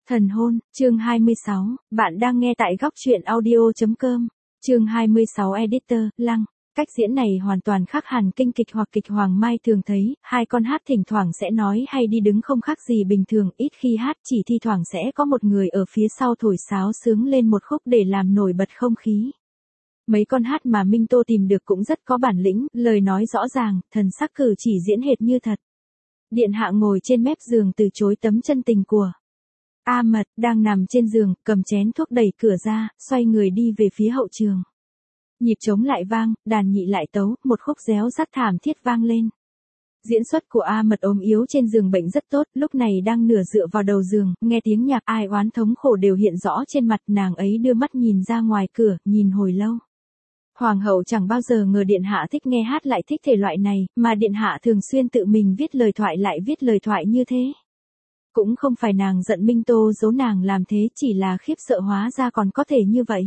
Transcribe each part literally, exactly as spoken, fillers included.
Thần hôn, chương hai mươi sáu, bạn đang nghe tại góc truyện audio.com, chương hai mươi sáu Editor, Lăng. Cách diễn này hoàn toàn khác hẳn kinh kịch hoặc kịch Hoàng Mai thường thấy, hai con hát thỉnh thoảng sẽ nói hay đi đứng không khác gì bình thường, ít khi hát chỉ thi thoảng sẽ có một người ở phía sau thổi sáo sướng lên một khúc để làm nổi bật không khí. Mấy con hát mà Minh Tô tìm được cũng rất có bản lĩnh, lời nói rõ ràng, thần sắc cử chỉ diễn hệt như thật. Điện hạ ngồi trên mép giường từ chối tấm chân tình của A Mật, đang nằm trên giường, cầm chén thuốc đẩy cửa ra, xoay người đi về phía hậu trường. Nhịp trống lại vang, đàn nhị lại tấu, một khúc réo rắt thảm thiết vang lên. Diễn xuất của A Mật ốm yếu trên giường bệnh rất tốt, lúc này đang nửa dựa vào đầu giường, nghe tiếng nhạc ai oán thống khổ đều hiện rõ trên mặt, nàng ấy đưa mắt nhìn ra ngoài cửa, nhìn hồi lâu. Hoàng hậu chẳng bao giờ ngờ điện hạ thích nghe hát lại thích thể loại này, mà điện hạ thường xuyên tự mình viết lời thoại lại viết lời thoại như thế. Cũng không phải nàng giận Minh Tô giấu nàng làm thế, chỉ là khiếp sợ hóa ra còn có thể như vậy.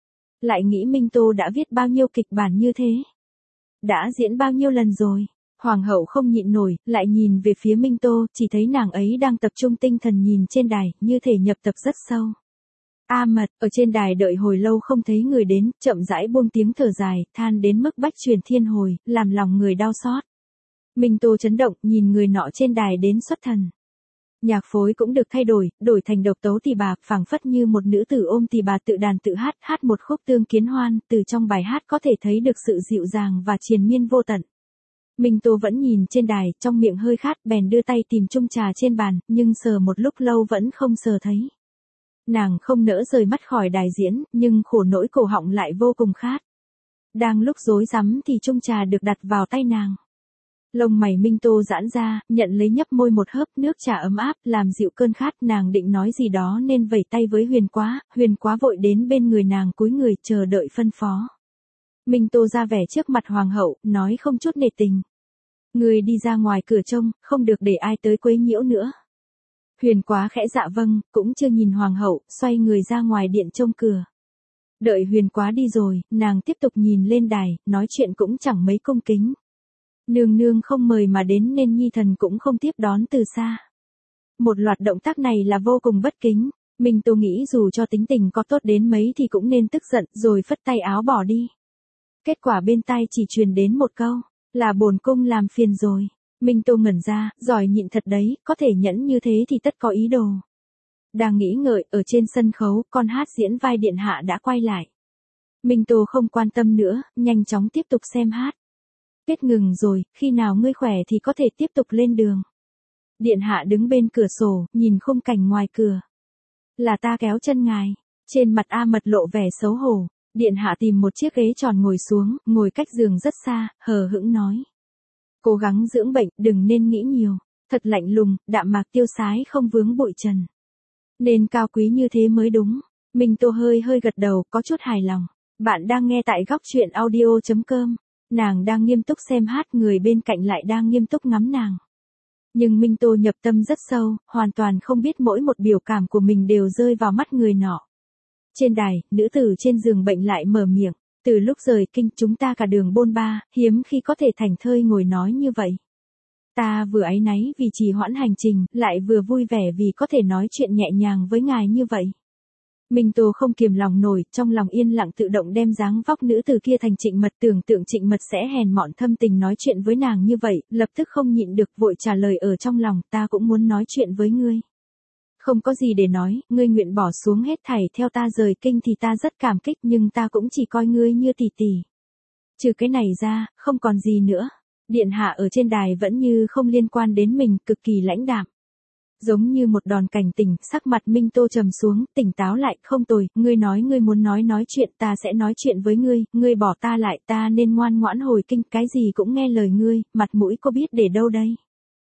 Lại nghĩ Minh Tô đã viết bao nhiêu kịch bản như thế. Đã diễn bao nhiêu lần rồi. Hoàng hậu không nhịn nổi, lại nhìn về phía Minh Tô, chỉ thấy nàng ấy đang tập trung tinh thần nhìn trên đài, như thể nhập tập rất sâu. A Mật, ở trên đài đợi hồi lâu không thấy người đến, chậm rãi buông tiếng thở dài, than đến mức bách truyền thiên hồi, làm lòng người đau xót. Minh Tô chấn động, nhìn người nọ trên đài đến xuất thần. Nhạc phối cũng được thay đổi, đổi thành độc tấu tỳ bà, phảng phất như một nữ tử ôm tỳ bà tự đàn tự hát, hát một khúc tương kiến hoan, từ trong bài hát có thể thấy được sự dịu dàng và triền miên vô tận. Minh Tô vẫn nhìn trên đài, trong miệng hơi khát, bèn đưa tay tìm chung trà trên bàn, nhưng sờ một lúc lâu vẫn không sờ thấy. Nàng không nỡ rời mắt khỏi đài diễn, nhưng khổ nỗi cổ họng lại vô cùng khát. Đang lúc rối rắm thì chung trà được đặt vào tay nàng. Lông mày Minh Tô giãn ra, nhận lấy nhấp môi một hớp nước trà ấm áp, làm dịu cơn khát, nàng định nói gì đó nên vẩy tay với Huyền Quá, Huyền Quá vội đến bên người nàng cúi người chờ đợi phân phó. Minh Tô ra vẻ trước mặt hoàng hậu, nói không chút nể tình. Người đi ra ngoài cửa trông, không được để ai tới quấy nhiễu nữa. Huyền Quá khẽ dạ vâng, cũng chưa nhìn hoàng hậu, xoay người ra ngoài điện trông cửa. Đợi Huyền Quá đi rồi, nàng tiếp tục nhìn lên đài, nói chuyện cũng chẳng mấy cung kính. Nương nương không mời mà đến nên nhi thần cũng không tiếp đón từ xa. Một loạt động tác này là vô cùng bất kính, Minh Tô nghĩ dù cho tính tình có tốt đến mấy thì cũng nên tức giận rồi phất tay áo bỏ đi. Kết quả bên tai chỉ truyền đến một câu, là bổn cung làm phiền rồi. Minh Tô ngẩn ra, giỏi nhịn thật đấy, có thể nhẫn như thế thì tất có ý đồ. Đang nghĩ ngợi, ở trên sân khấu, con hát diễn vai điện hạ đã quay lại. Minh Tô không quan tâm nữa, nhanh chóng tiếp tục xem hát. Kết ngừng rồi, khi nào ngươi khỏe thì có thể tiếp tục lên đường. Điện hạ đứng bên cửa sổ, nhìn khung cảnh ngoài cửa. Là ta kéo chân ngài. Trên mặt A Mật lộ vẻ xấu hổ. Điện hạ tìm một chiếc ghế tròn ngồi xuống, ngồi cách giường rất xa, hờ hững nói. Cố gắng dưỡng bệnh, đừng nên nghĩ nhiều. Thật lạnh lùng, đạm mạc tiêu sái không vướng bụi trần. Nên cao quý như thế mới đúng. Minh Tô hơi hơi gật đầu, có chút hài lòng. Bạn đang nghe tại góc truyện audio.com. Nàng đang nghiêm túc xem hát, người bên cạnh lại đang nghiêm túc ngắm nàng. Nhưng Minh Tô nhập tâm rất sâu, hoàn toàn không biết mỗi một biểu cảm của mình đều rơi vào mắt người nọ. Trên đài, nữ tử trên giường bệnh lại mở miệng. Từ lúc rời kinh chúng ta cả đường bôn ba, hiếm khi có thể thành thơi ngồi nói như vậy. Ta vừa áy náy vì trì hoãn hành trình, lại vừa vui vẻ vì có thể nói chuyện nhẹ nhàng với ngài như vậy. Minh Tô không kiềm lòng nổi, trong lòng yên lặng tự động đem dáng vóc nữ từ kia thành Trịnh Mật, tưởng tượng Trịnh Mật sẽ hèn mọn thâm tình nói chuyện với nàng như vậy, lập tức không nhịn được vội trả lời ở trong lòng, ta cũng muốn nói chuyện với ngươi. Không có gì để nói, ngươi nguyện bỏ xuống hết thảy theo ta rời kinh thì ta rất cảm kích, nhưng ta cũng chỉ coi ngươi như tỷ tỷ. Trừ cái này ra, không còn gì nữa. Điện hạ ở trên đài vẫn như không liên quan đến mình, cực kỳ lãnh đạm. Giống như một đòn cảnh tỉnh, sắc mặt Minh Tô trầm xuống, tỉnh táo lại, không tồi, ngươi nói ngươi muốn nói nói chuyện, ta sẽ nói chuyện với ngươi, ngươi bỏ ta lại, ta nên ngoan ngoãn hồi kinh, cái gì cũng nghe lời ngươi, mặt mũi có biết để đâu đây.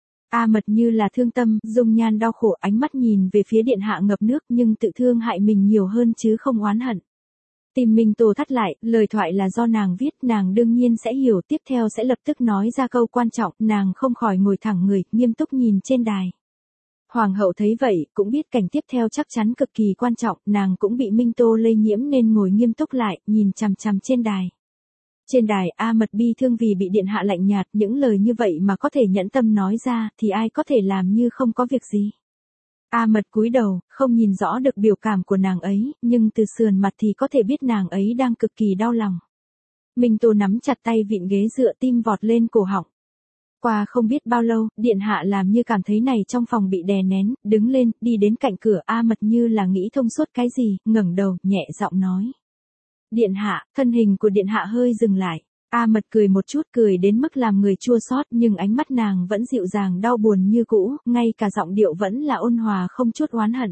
A Mật như là thương tâm, dung nhan đau khổ, ánh mắt nhìn về phía điện hạ ngập nước, nhưng tự thương hại mình nhiều hơn chứ không oán hận. Tim Minh Tô thắt lại, lời thoại là do nàng viết, nàng đương nhiên sẽ hiểu, tiếp theo sẽ lập tức nói ra câu quan trọng, nàng không khỏi ngồi thẳng người, nghiêm túc nhìn trên đài. Hoàng hậu thấy vậy, cũng biết cảnh tiếp theo chắc chắn cực kỳ quan trọng, nàng cũng bị Minh Tô lây nhiễm nên ngồi nghiêm túc lại, nhìn chằm chằm trên đài. Trên đài, A Mật bi thương vì bị điện hạ lạnh nhạt, những lời như vậy mà có thể nhẫn tâm nói ra, thì ai có thể làm như không có việc gì. A Mật cúi đầu, không nhìn rõ được biểu cảm của nàng ấy, nhưng từ sườn mặt thì có thể biết nàng ấy đang cực kỳ đau lòng. Minh Tô nắm chặt tay vịn ghế dựa, tim vọt lên cổ họng. Qua không biết bao lâu, điện hạ làm như cảm thấy này trong phòng bị đè nén, đứng lên, đi đến cạnh cửa. A Mật như là nghĩ thông suốt cái gì, ngẩng đầu, nhẹ giọng nói. Điện hạ, thân hình của điện hạ hơi dừng lại. A Mật cười một chút, cười đến mức làm người chua xót, nhưng ánh mắt nàng vẫn dịu dàng đau buồn như cũ, ngay cả giọng điệu vẫn là ôn hòa không chút oán hận.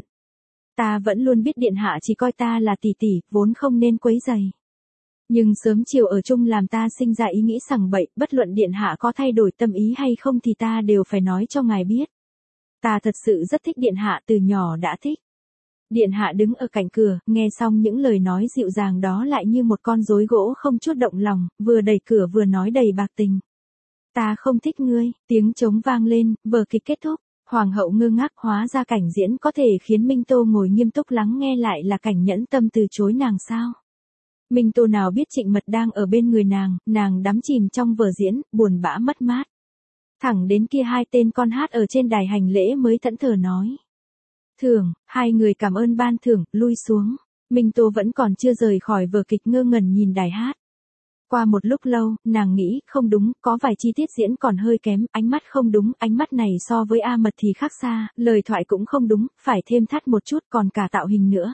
Ta vẫn luôn biết điện hạ chỉ coi ta là tỷ tỷ, vốn không nên quấy rầy. Nhưng sớm chiều ở chung làm ta sinh ra ý nghĩ sằng bậy, bất luận điện hạ có thay đổi tâm ý hay không thì ta đều phải nói cho ngài biết. Ta thật sự rất thích điện hạ, từ nhỏ đã thích. Điện hạ đứng ở cạnh cửa, nghe xong những lời nói dịu dàng đó lại như một con rối gỗ không chút động lòng, vừa đẩy cửa vừa nói đầy bạc tình. Ta không thích ngươi, tiếng trống vang lên, vở kịch kết thúc. Hoàng hậu ngơ ngác, hóa ra cảnh diễn có thể khiến Minh Tô ngồi nghiêm túc lắng nghe lại là cảnh nhẫn tâm từ chối nàng sao. Minh Tô nào biết Trịnh Mật đang ở bên người nàng, nàng đắm chìm trong vở diễn, buồn bã mất mát. Thẳng đến kia hai tên con hát ở trên đài hành lễ mới thẫn thờ nói. Thưởng, hai người cảm ơn ban thưởng, lui xuống. Minh Tô vẫn còn chưa rời khỏi vở kịch, ngơ ngẩn nhìn đài hát. Qua một lúc lâu, nàng nghĩ, không đúng, có vài chi tiết diễn còn hơi kém, ánh mắt không đúng, ánh mắt này so với A Mật thì khác xa, lời thoại cũng không đúng, phải thêm thắt một chút, còn cả tạo hình nữa.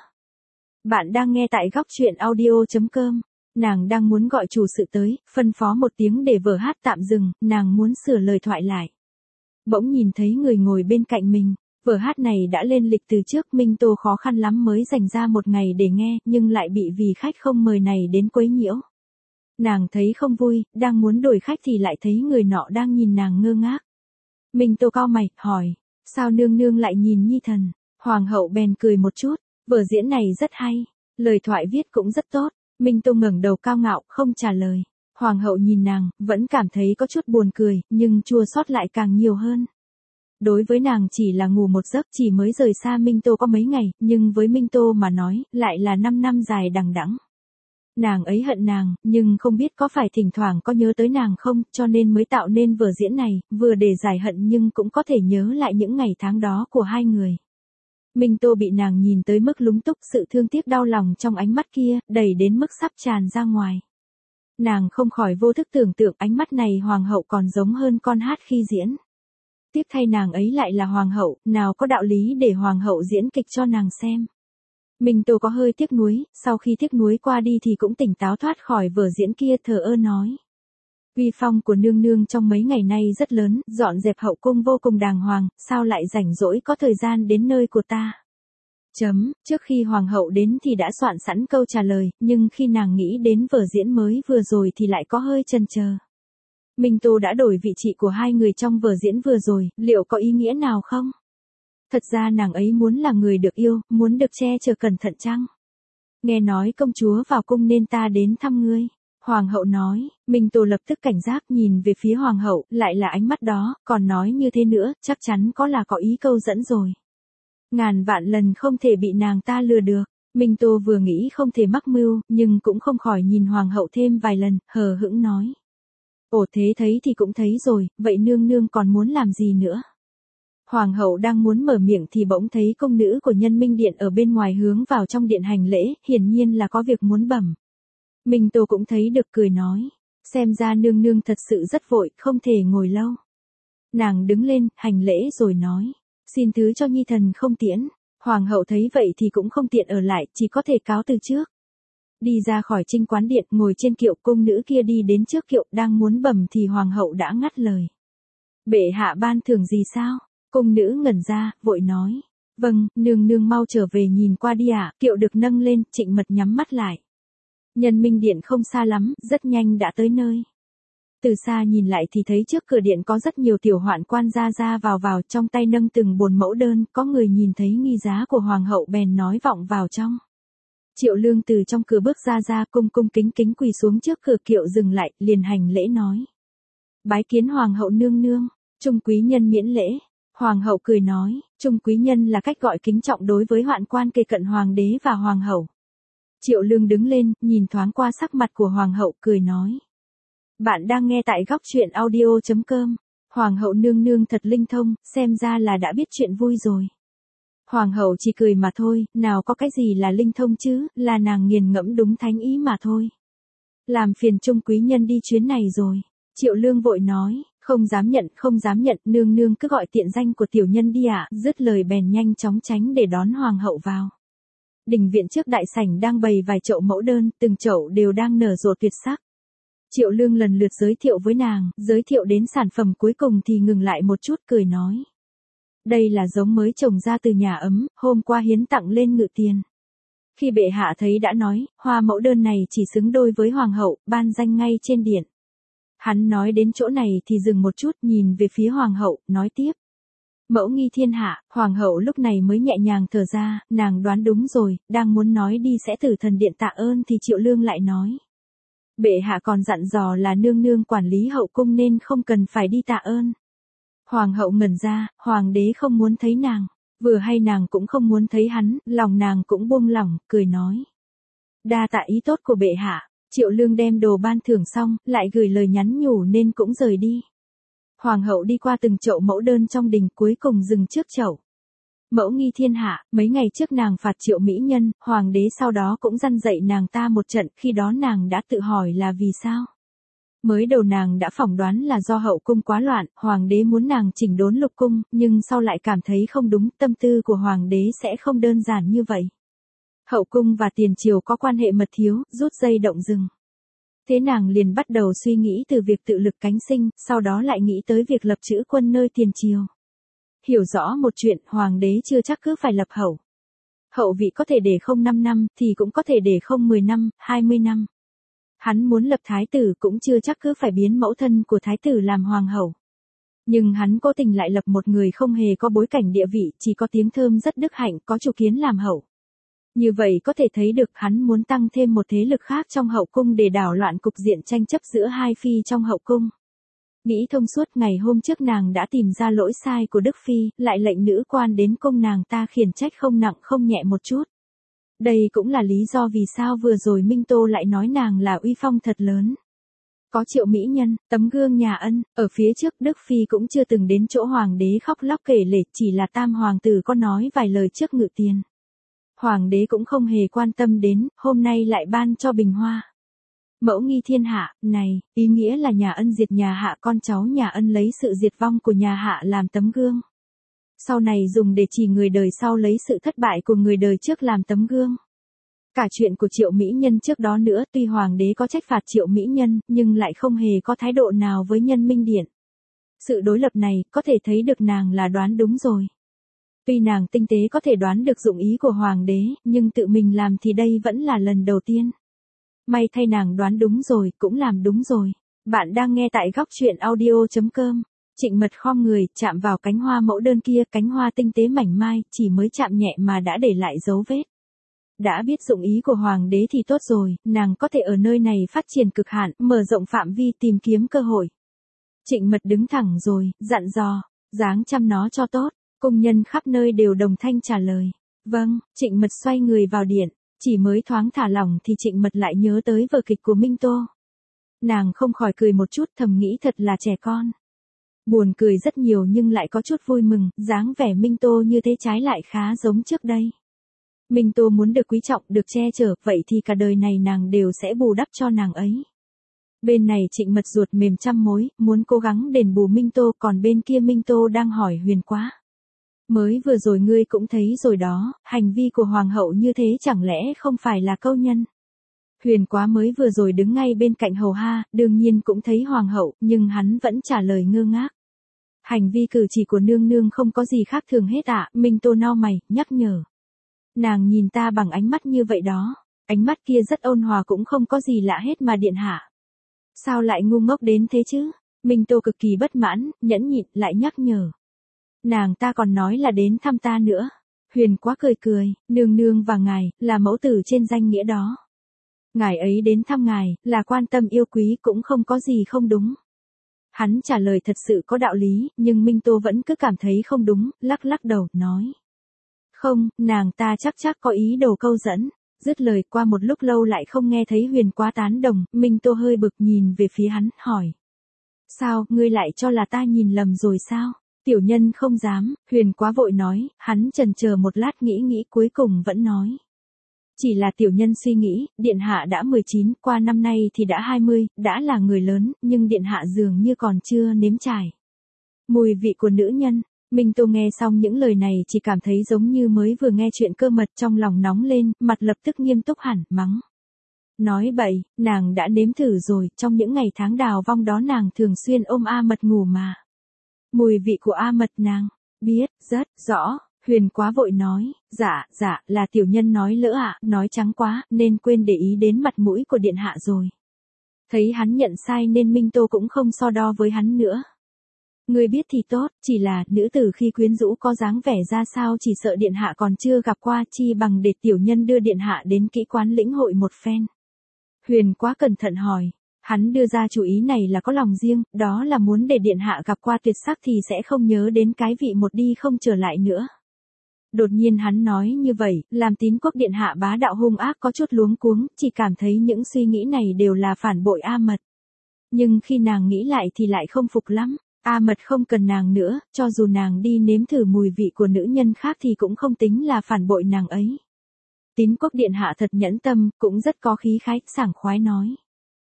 Bạn đang nghe tại góc truyện audio chấm com. Nàng đang muốn gọi chủ sự tới, phân phó một tiếng để vở hát tạm dừng, nàng muốn sửa lời thoại lại. Bỗng nhìn thấy người ngồi bên cạnh mình. Vở hát này đã lên lịch từ trước, Minh Tô khó khăn lắm mới dành ra một ngày để nghe, nhưng lại bị vì khách không mời này đến quấy nhiễu. Nàng thấy không vui, đang muốn đổi khách thì lại thấy người nọ đang nhìn nàng ngơ ngác. Minh Tô cau mày, hỏi, sao nương nương lại nhìn nhi thần? Hoàng hậu bèn cười một chút, vở diễn này rất hay, lời thoại viết cũng rất tốt. Minh Tô ngẩng đầu cao ngạo, không trả lời. Hoàng hậu nhìn nàng, vẫn cảm thấy có chút buồn cười, nhưng chua xót lại càng nhiều hơn. Đối với nàng chỉ là ngủ một giấc, chỉ mới rời xa Minh Tô có mấy ngày, nhưng với Minh Tô mà nói, lại là năm năm dài đằng đẵng. Nàng ấy hận nàng, nhưng không biết có phải thỉnh thoảng có nhớ tới nàng không, cho nên mới tạo nên vở diễn này, vừa để giải hận nhưng cũng có thể nhớ lại những ngày tháng đó của hai người. Minh Tô bị nàng nhìn tới mức lúng túc, sự thương tiếc đau lòng trong ánh mắt kia, đầy đến mức sắp tràn ra ngoài. Nàng không khỏi vô thức tưởng tượng ánh mắt này hoàng hậu còn giống hơn con hát khi diễn. Tiếp thay nàng ấy lại là hoàng hậu, nào có đạo lý để hoàng hậu diễn kịch cho nàng xem. Minh Tô có hơi tiếc nuối, sau khi tiếc nuối qua đi thì cũng tỉnh táo thoát khỏi vở diễn kia, thờ ơ nói. Uy phong của nương nương trong mấy ngày nay rất lớn, dọn dẹp hậu cung vô cùng đàng hoàng, sao lại rảnh rỗi có thời gian đến nơi của ta? Chấm, trước khi hoàng hậu đến thì đã soạn sẵn câu trả lời, nhưng khi nàng nghĩ đến vở diễn mới vừa rồi thì lại có hơi chần chờ. Minh Tô đã đổi vị trí của hai người trong vở diễn vừa rồi, liệu có ý nghĩa nào không? Thật ra nàng ấy muốn là người được yêu, muốn được che chở cẩn thận chăng? Nghe nói công chúa vào cung nên ta đến thăm ngươi. Hoàng hậu nói, Minh Tô lập tức cảnh giác nhìn về phía hoàng hậu, lại là ánh mắt đó, còn nói như thế nữa, chắc chắn có là có ý câu dẫn rồi. Ngàn vạn lần không thể bị nàng ta lừa được. Minh Tô vừa nghĩ không thể mắc mưu, nhưng cũng không khỏi nhìn hoàng hậu thêm vài lần, hờ hững nói. Ồ thế thấy thì cũng thấy rồi, vậy nương nương còn muốn làm gì nữa? Hoàng hậu đang muốn mở miệng thì bỗng thấy công nữ của Nhân Minh Điện ở bên ngoài hướng vào trong điện hành lễ, hiển nhiên là có việc muốn bẩm. Minh Tô cũng thấy được, cười nói, xem ra nương nương thật sự rất vội, không thể ngồi lâu. Nàng đứng lên, hành lễ rồi nói, xin thứ cho nhi thần không tiễn. Hoàng hậu thấy vậy thì cũng không tiện ở lại, chỉ có thể cáo từ trước. Đi ra khỏi Trinh Quán Điện, ngồi trên kiệu, cung nữ kia đi đến trước kiệu, đang muốn bẩm thì hoàng hậu đã ngắt lời. Bệ hạ ban thưởng gì sao? Cung nữ ngẩn ra, vội nói, vâng, nương nương mau trở về nhìn qua đi ạ. Kiệu được nâng lên, Trịnh Mật nhắm mắt lại. Nhân Minh Điện không xa lắm, rất nhanh đã tới nơi. Từ xa nhìn lại thì thấy trước cửa điện có rất nhiều tiểu hoạn quan ra ra vào vào, trong tay nâng từng bồn mẫu đơn, có người nhìn thấy nghi giá của hoàng hậu bèn nói vọng vào trong. Triệu Lương từ trong cửa bước ra ra, cung cung kính kính quỳ xuống trước cửa kiệu, dừng lại, liền hành lễ nói. Bái kiến hoàng hậu nương nương, trung quý nhân miễn lễ. Hoàng hậu cười nói, trung quý nhân là cách gọi kính trọng đối với hoạn quan kề cận hoàng đế và hoàng hậu. Triệu Lương đứng lên, nhìn thoáng qua sắc mặt của hoàng hậu, cười nói. Bạn đang nghe tại góc truyện audio chấm com. Hoàng hậu nương nương thật linh thông, xem ra là đã biết chuyện vui rồi. Hoàng hậu chỉ cười mà thôi, nào có cái gì là linh thông chứ, là nàng nghiền ngẫm đúng thánh ý mà thôi. Làm phiền Trung quý nhân đi chuyến này rồi. Triệu Lương vội nói, không dám nhận, không dám nhận, nương nương cứ gọi tiện danh của tiểu nhân đi ạ, dứt lời bèn nhanh chóng tránh để đón hoàng hậu vào. Đình viện trước đại sảnh đang bày vài chậu mẫu đơn, từng chậu đều đang nở rộ tuyệt sắc. Triệu Lương lần lượt giới thiệu với nàng, giới thiệu đến sản phẩm cuối cùng thì ngừng lại một chút cười nói. Đây là giống mới trồng ra từ nhà ấm, hôm qua hiến tặng lên ngự tiền. Khi bệ hạ thấy đã nói, hoa mẫu đơn này chỉ xứng đôi với hoàng hậu, ban danh ngay trên điện. Hắn nói đến chỗ này thì dừng một chút, nhìn về phía hoàng hậu, nói tiếp. Mẫu nghi thiên hạ, hoàng hậu lúc này mới nhẹ nhàng thở ra, nàng đoán đúng rồi, đang muốn nói đi sẽ từ thần điện tạ ơn thì Triệu Lương lại nói. Bệ hạ còn dặn dò là nương nương quản lý hậu cung nên không cần phải đi tạ ơn. Hoàng hậu ngẩn ra, hoàng đế không muốn thấy nàng, vừa hay nàng cũng không muốn thấy hắn, lòng nàng cũng buông lỏng, cười nói. Đa tạ ý tốt của bệ hạ. Triệu Lương đem đồ ban thưởng xong, lại gửi lời nhắn nhủ nên cũng rời đi. Hoàng hậu đi qua từng chậu mẫu đơn trong đình, cuối cùng dừng trước chậu. Mẫu nghi thiên hạ, mấy ngày trước nàng phạt Triệu mỹ nhân, hoàng đế sau đó cũng răn dạy nàng ta một trận, khi đó nàng đã tự hỏi là vì sao. Mới đầu nàng đã phỏng đoán là do hậu cung quá loạn, hoàng đế muốn nàng chỉnh đốn lục cung, nhưng sau lại cảm thấy không đúng, tâm tư của hoàng đế sẽ không đơn giản như vậy. Hậu cung và tiền triều có quan hệ mật thiết, rút dây động rừng. Thế nàng liền bắt đầu suy nghĩ từ việc tự lực cánh sinh, sau đó lại nghĩ tới việc lập trữ quân nơi tiền triều. Hiểu rõ một chuyện, hoàng đế chưa chắc cứ phải lập hậu. Hậu vị có thể để không năm năm, thì cũng có thể để không mười năm, hai mươi năm. Hắn muốn lập thái tử cũng chưa chắc cứ phải biến mẫu thân của thái tử làm hoàng hậu. Nhưng hắn cố tình lại lập một người không hề có bối cảnh địa vị, chỉ có tiếng thơm rất đức hạnh, có chủ kiến làm hậu. Như vậy có thể thấy được hắn muốn tăng thêm một thế lực khác trong hậu cung để đảo loạn cục diện tranh chấp giữa hai phi trong hậu cung. Nghĩ thông suốt, ngày hôm trước nàng đã tìm ra lỗi sai của Đức Phi, lại lệnh nữ quan đến cung nàng ta khiển trách không nặng không nhẹ một chút. Đây cũng là lý do vì sao vừa rồi Minh Tô lại nói nàng là uy phong thật lớn. Có Triệu mỹ nhân, tấm gương nhà ân, ở phía trước Đức Phi cũng chưa từng đến chỗ hoàng đế khóc lóc kể lể, chỉ là tam hoàng tử có nói vài lời trước ngự tiền. Hoàng đế cũng không hề quan tâm đến, hôm nay lại ban cho bình hoa. Mẫu nghi thiên hạ, này, ý nghĩa là nhà ân diệt nhà hạ, con cháu nhà ân lấy sự diệt vong của nhà hạ làm tấm gương. Sau này dùng để chỉ người đời sau lấy sự thất bại của người đời trước làm tấm gương. Cả chuyện của Triệu mỹ nhân trước đó nữa, tuy hoàng đế có trách phạt Triệu mỹ nhân, nhưng lại không hề có thái độ nào với nhân minh điện. Sự đối lập này, có thể thấy được nàng là đoán đúng rồi. Tuy nàng tinh tế có thể đoán được dụng ý của hoàng đế, nhưng tự mình làm thì đây vẫn là lần đầu tiên. May thay nàng đoán đúng rồi, cũng làm đúng rồi. Bạn đang nghe tại góc truyện audio chấm com. Trịnh Mật khom người, chạm vào cánh hoa mẫu đơn kia, cánh hoa tinh tế mảnh mai, chỉ mới chạm nhẹ mà đã để lại dấu vết. Đã biết dụng ý của hoàng đế thì tốt rồi, nàng có thể ở nơi này phát triển cực hạn, mở rộng phạm vi tìm kiếm cơ hội. Trịnh Mật đứng thẳng rồi, dặn dò, dáng chăm nó cho tốt. Cung nhân khắp nơi đều đồng thanh trả lời. Vâng, Trịnh Mật xoay người vào điện, chỉ mới thoáng thả lỏng thì Trịnh Mật lại nhớ tới vở kịch của Minh Tô. Nàng không khỏi cười một chút, thầm nghĩ thật là trẻ con. Buồn cười rất nhiều nhưng lại có chút vui mừng, dáng vẻ Minh Tô như thế trái lại khá giống trước đây. Minh Tô muốn được quý trọng, được che chở, vậy thì cả đời này nàng đều sẽ bù đắp cho nàng ấy. Bên này Trịnh Mật ruột mềm trăm mối, muốn cố gắng đền bù Minh Tô, còn bên kia Minh Tô đang hỏi Huyền Quá. Mới vừa rồi ngươi cũng thấy rồi đó, hành vi của hoàng hậu như thế chẳng lẽ không phải là câu nhân. Huyền Quá mới vừa rồi đứng ngay bên cạnh hầu ha, đương nhiên cũng thấy hoàng hậu, nhưng hắn vẫn trả lời ngơ ngác. Hành vi cử chỉ của nương nương không có gì khác thường hết ạ, à. Minh Tô nao mày, nhắc nhở. Nàng nhìn ta bằng ánh mắt như vậy đó, ánh mắt kia rất ôn hòa cũng không có gì lạ hết mà điện hạ. Sao lại ngu ngốc đến thế chứ? Minh Tô cực kỳ bất mãn, nhẫn nhịn lại nhắc nhở. Nàng ta còn nói là đến thăm ta nữa. Huyền Quá cười cười, nương nương và ngài, là mẫu tử trên danh nghĩa đó. Ngài ấy đến thăm ngài, là quan tâm yêu quý cũng không có gì không đúng. Hắn trả lời thật sự có đạo lý, nhưng Minh Tô vẫn cứ cảm thấy không đúng, lắc lắc đầu, nói. Không, nàng ta chắc chắc có ý đồ câu dẫn. Dứt lời qua một lúc lâu lại không nghe thấy Huyền Quá tán đồng, Minh Tô hơi bực nhìn về phía hắn, hỏi. Sao, ngươi lại cho là ta nhìn lầm rồi sao? Tiểu nhân không dám, Huyền Quá vội nói, hắn chần chờ một lát nghĩ nghĩ cuối cùng vẫn nói. Chỉ là tiểu nhân suy nghĩ, điện hạ đã mười chín, qua năm nay thì đã hai mươi, đã là người lớn, nhưng điện hạ dường như còn chưa nếm trải mùi vị của nữ nhân. Minh Tô nghe xong những lời này chỉ cảm thấy giống như mới vừa nghe chuyện cơ mật, trong lòng nóng lên, mặt lập tức nghiêm túc hẳn, mắng. Nói bậy, nàng đã nếm thử rồi, trong những ngày tháng đào vong đó nàng thường xuyên ôm A Mật ngủ mà. Mùi vị của A Mật nàng biết rất rõ. Huyền Quá vội nói, dạ, dạ, là tiểu nhân nói lỡ ạ, nói trắng quá, nên quên để ý đến mặt mũi của điện hạ rồi. Thấy hắn nhận sai nên Minh Tô cũng không so đo với hắn nữa. Người biết thì tốt, chỉ là nữ tử khi quyến rũ có dáng vẻ ra sao chỉ sợ điện hạ còn chưa gặp qua, chi bằng để tiểu nhân đưa điện hạ đến kỹ quán lĩnh hội một phen. Huyền Quá cẩn thận hỏi, hắn đưa ra chủ ý này là có lòng riêng, đó là muốn để điện hạ gặp qua tuyệt sắc thì sẽ không nhớ đến cái vị một đi không trở lại nữa. Đột nhiên hắn nói như vậy, làm Tín Quốc điện hạ bá đạo hung ác có chút luống cuống, chỉ cảm thấy những suy nghĩ này đều là phản bội A Mật. Nhưng khi nàng nghĩ lại thì lại không phục lắm, A Mật không cần nàng nữa, cho dù nàng đi nếm thử mùi vị của nữ nhân khác thì cũng không tính là phản bội nàng ấy. Tín Quốc điện hạ thật nhẫn tâm, cũng rất có khí khái, sảng khoái nói.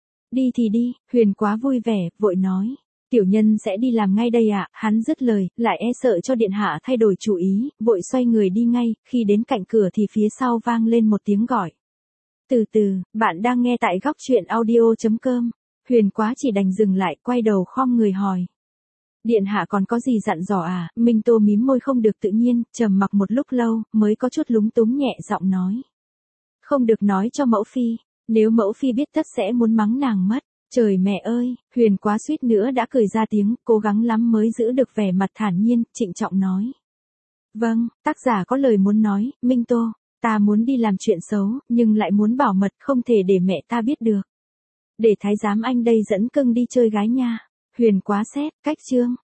Đi thì đi, Huyền Quá vui vẻ, vội nói. Tiểu nhân sẽ đi làm ngay đây ạ, à. Hắn dứt lời, lại e sợ cho điện hạ thay đổi chủ ý, vội xoay người đi ngay, khi đến cạnh cửa thì phía sau vang lên một tiếng gọi. Từ từ, bạn đang nghe tại góc truyện audio chấm com. Huyền Quá chỉ đành dừng lại, quay đầu khom người hỏi. Điện hạ còn có gì dặn dò à? Minh Tô mím môi không được tự nhiên, trầm mặc một lúc lâu, mới có chút lúng túng nhẹ giọng nói. Không được nói cho mẫu phi, nếu mẫu phi biết tất sẽ muốn mắng nàng mất. Trời mẹ ơi, Huyền Quá suýt nữa đã cười ra tiếng, cố gắng lắm mới giữ được vẻ mặt thản nhiên, trịnh trọng nói. Vâng, tác giả có lời muốn nói, Minh Tô, ta muốn đi làm chuyện xấu, nhưng lại muốn bảo mật, không thể để mẹ ta biết được. Để thái giám anh đây dẫn cưng đi chơi gái nha. Huyền Quá xét, cách chương.